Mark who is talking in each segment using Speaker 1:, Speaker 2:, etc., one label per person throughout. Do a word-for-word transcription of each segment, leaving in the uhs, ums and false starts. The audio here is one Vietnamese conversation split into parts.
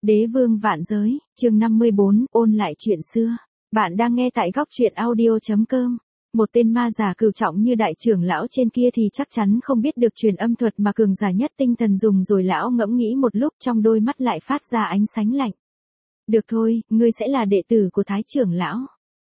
Speaker 1: Đế vương vạn giới, chương năm mươi bốn, ôn lại chuyện xưa. Bạn đang nghe tại góc truyện audio chấm com. Một tên ma giả cửu trọng như đại trưởng lão trên kia thì chắc chắn không biết được truyền âm thuật mà cường giả nhất tinh thần dùng rồi. Lão ngẫm nghĩ một lúc, trong đôi mắt lại phát ra ánh sáng lạnh. Được thôi, ngươi sẽ là đệ tử của Thái trưởng lão.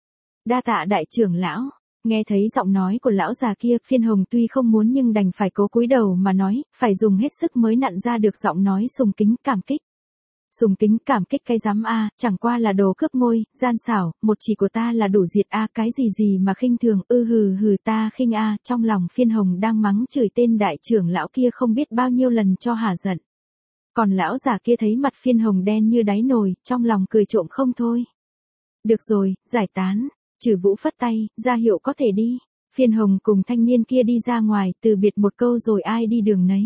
Speaker 1: Đa tạ đại trưởng lão. Nghe thấy giọng nói của lão già kia, Phiên Hồng tuy không muốn nhưng đành phải cố cúi đầu mà nói, phải dùng hết sức mới nặn ra được giọng nói sùng kính cảm kích. Sùng kính cảm kích cái dám a, chẳng qua là đồ cướp ngôi, gian xảo, một chỉ của ta là đủ diệt a, cái gì gì mà khinh thường, ư hừ hừ ta khinh a, trong lòng Phiên Hồng đang mắng chửi tên đại trưởng lão kia không biết bao nhiêu lần cho hả giận. Còn lão già kia thấy mặt Phiên Hồng đen như đáy nồi, trong lòng cười trộm không thôi. Được rồi, giải tán. Trừ Vũ phất tay, ra hiệu có thể đi. Phiên Hồng cùng thanh niên kia đi ra ngoài, từ biệt một câu rồi ai đi đường nấy.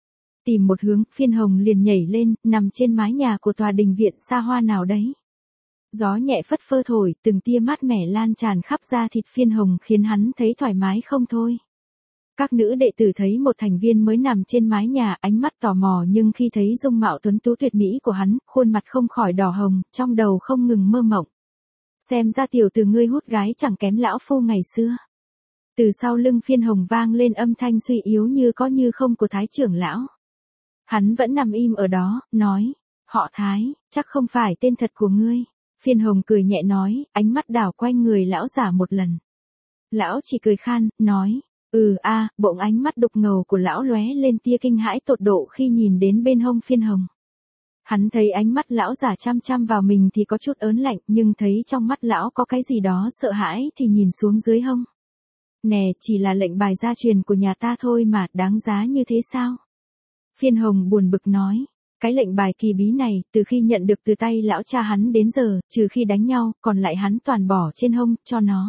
Speaker 1: Tìm một hướng, Phiên Hồng liền nhảy lên, nằm trên mái nhà của tòa đình viện xa hoa nào đấy. Gió nhẹ phất phơ thổi, từng tia mát mẻ lan tràn khắp da thịt Phiên Hồng khiến hắn thấy thoải mái không thôi. Các nữ đệ tử thấy một thành viên mới nằm trên mái nhà, ánh mắt tò mò nhưng khi thấy dung mạo tuấn tú tuyệt mỹ của hắn, khuôn mặt không khỏi đỏ hồng, trong đầu không ngừng mơ mộng. Xem ra tiểu tử ngươi hút gái chẳng kém lão phu ngày xưa. Từ sau lưng Phiên Hồng vang lên âm thanh suy yếu như có như không của Thái trưởng lão. Hắn vẫn nằm im ở đó, nói, họ Thái, chắc không phải tên thật của ngươi. Phiên Hồng cười nhẹ nói, ánh mắt đảo quanh người lão giả một lần. Lão chỉ cười khan, nói, ừ a, à, bỗng ánh mắt đục ngầu của lão lóe lên tia kinh hãi tột độ khi nhìn đến bên hông Phiên Hồng. Hắn thấy ánh mắt lão giả chăm chăm vào mình thì có chút ớn lạnh, nhưng thấy trong mắt lão có cái gì đó sợ hãi thì nhìn xuống dưới hông. Nè, chỉ là lệnh bài gia truyền của nhà ta thôi mà, đáng giá như thế sao? Phiên Hồng buồn bực nói, cái lệnh bài kỳ bí này, từ khi nhận được từ tay lão cha hắn đến giờ, trừ khi đánh nhau, còn lại hắn toàn bỏ trên hông, cho nó.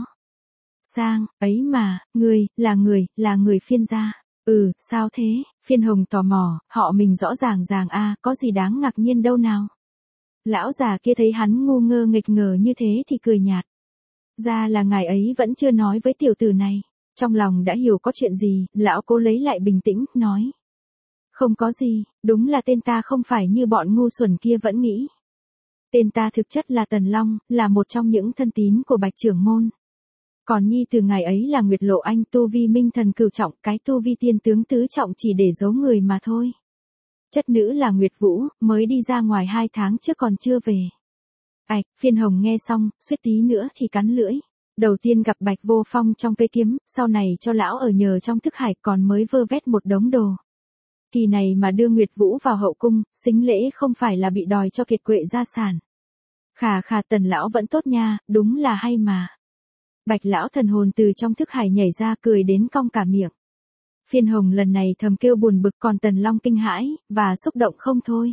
Speaker 1: Sang, ấy mà, người, là người, là người Phiên gia. Ừ, sao thế? Phiên Hồng tò mò, họ mình rõ ràng ràng a, à, có gì đáng ngạc nhiên đâu nào. Lão già kia thấy hắn ngu ngơ nghịch ngờ như thế thì cười nhạt. Ra là ngài ấy vẫn chưa nói với tiểu tử này. Trong lòng đã hiểu có chuyện gì, lão cố lấy lại bình tĩnh, nói. Không có gì, đúng là tên ta không phải như bọn ngu xuẩn kia vẫn nghĩ. Tên ta thực chất là Tần Long, là một trong những thân tín của Bạch trưởng môn. Còn nhi từ ngày ấy là Nguyệt Lộ Anh, tu vi minh thần cửu trọng, cái tu vi tiên tướng tứ trọng chỉ để giấu người mà thôi. Chất nữ là Nguyệt Vũ, mới đi ra ngoài hai tháng trước còn chưa về. Ảch, Phiên Hồng nghe xong, suýt tí nữa thì cắn lưỡi. Đầu tiên gặp Bạch Vô Phong trong cây kiếm, sau này cho lão ở nhờ trong thức hải còn mới vơ vét một đống đồ. Kỳ này mà đưa Nguyệt Vũ vào hậu cung, xính lễ không phải là bị đòi cho kiệt quệ gia sản. Khà khà Tần lão vẫn tốt nha, đúng là hay mà. Bạch lão thần hồn từ trong thức hải nhảy ra cười đến cong cả miệng. Phiên Hồng lần này thầm kêu buồn bực, còn Tần Long kinh hãi, và xúc động không thôi.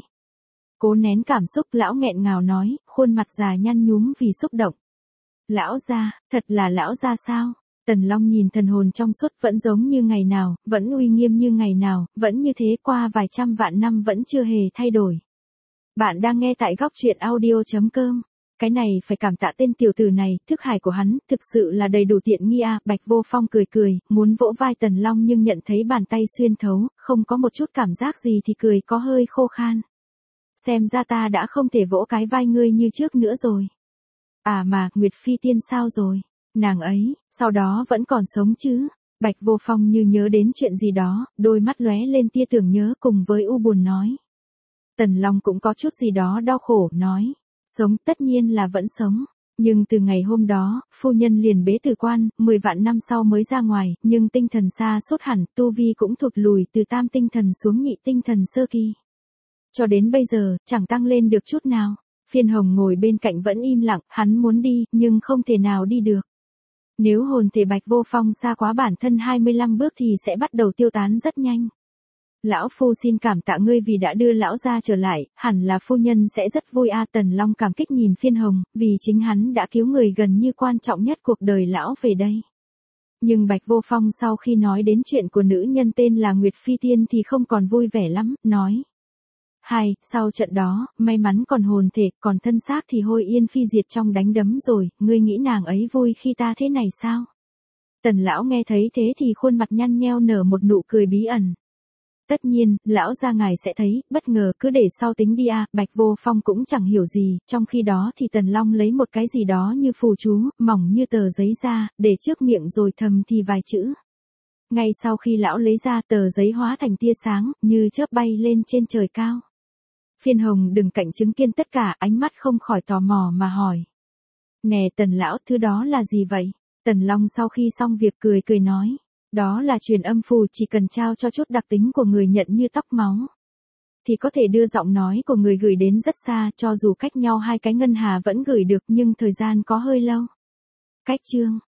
Speaker 1: Cố nén cảm xúc lão nghẹn ngào nói, khuôn mặt già nhăn nhúm vì xúc động. Lão gia, thật là lão gia sao? Tần Long nhìn thần hồn trong suốt vẫn giống như ngày nào, vẫn uy nghiêm như ngày nào, vẫn như thế qua vài trăm vạn năm vẫn chưa hề thay đổi. Bạn đang nghe tại góc truyện audio chấm com. Cái này phải cảm tạ tên tiểu tử này, thức hải của hắn, thực sự là đầy đủ tiện nghi à. Bạch Vô Phong cười cười, muốn vỗ vai Tần Long nhưng nhận thấy bàn tay xuyên thấu, không có một chút cảm giác gì thì cười có hơi khô khan. Xem ra ta đã không thể vỗ cái vai ngươi như trước nữa rồi. À mà, Nguyệt Phi Tiên sao rồi? Nàng ấy, sau đó vẫn còn sống chứ? Bạch Vô Phong như nhớ đến chuyện gì đó, đôi mắt lóe lên tia tưởng nhớ cùng với u buồn nói. Tần Long cũng có chút gì đó đau khổ, nói. Sống tất nhiên là vẫn sống. Nhưng từ ngày hôm đó, phu nhân liền bế tử quan, mười vạn năm sau mới ra ngoài, nhưng tinh thần xa sút hẳn, tu vi cũng thụt lùi từ tam tinh thần xuống nhị tinh thần sơ kỳ. Cho đến bây giờ, chẳng tăng lên được chút nào. Phiên Hồng ngồi bên cạnh vẫn im lặng, hắn muốn đi, nhưng không thể nào đi được. Nếu hồn thể Bạch Vô Phong xa quá bản thân hai mươi lăm bước thì sẽ bắt đầu tiêu tán rất nhanh. Lão phu xin cảm tạ ngươi vì đã đưa lão gia trở lại, hẳn là phu nhân sẽ rất vui a. Tần Long cảm kích nhìn Phiên Hồng, vì chính hắn đã cứu người gần như quan trọng nhất cuộc đời lão về đây. Nhưng Bạch Vô Phong sau khi nói đến chuyện của nữ nhân tên là Nguyệt Phi Tiên thì không còn vui vẻ lắm, nói. Hai, sau trận đó, may mắn còn hồn thể, còn thân xác thì hôi yên phi diệt trong đánh đấm rồi, ngươi nghĩ nàng ấy vui khi ta thế này sao? Tần lão nghe thấy thế thì khuôn mặt nhăn nheo nở một nụ cười bí ẩn. Tất nhiên, lão gia ngài sẽ thấy, bất ngờ cứ để sau tính đi à, Bạch Vô Phong cũng chẳng hiểu gì, trong khi đó thì Tần Long lấy một cái gì đó như phù chú, mỏng như tờ giấy ra, để trước miệng rồi thầm thì vài chữ. Ngay sau khi lão lấy ra, tờ giấy hóa thành tia sáng, như chớp bay lên trên trời cao. Phiên Hồng đừng cạnh chứng kiến tất cả, ánh mắt không khỏi tò mò mà hỏi. Nè Tần lão, thứ đó là gì vậy? Tần Long sau khi xong việc cười cười nói. Đó là truyền âm phù, chỉ cần trao cho chút đặc tính của người nhận như tóc máu. Thì có thể đưa giọng nói của người gửi đến rất xa, cho dù cách nhau hai cái ngân hà vẫn gửi được nhưng thời gian có hơi lâu. Cách chương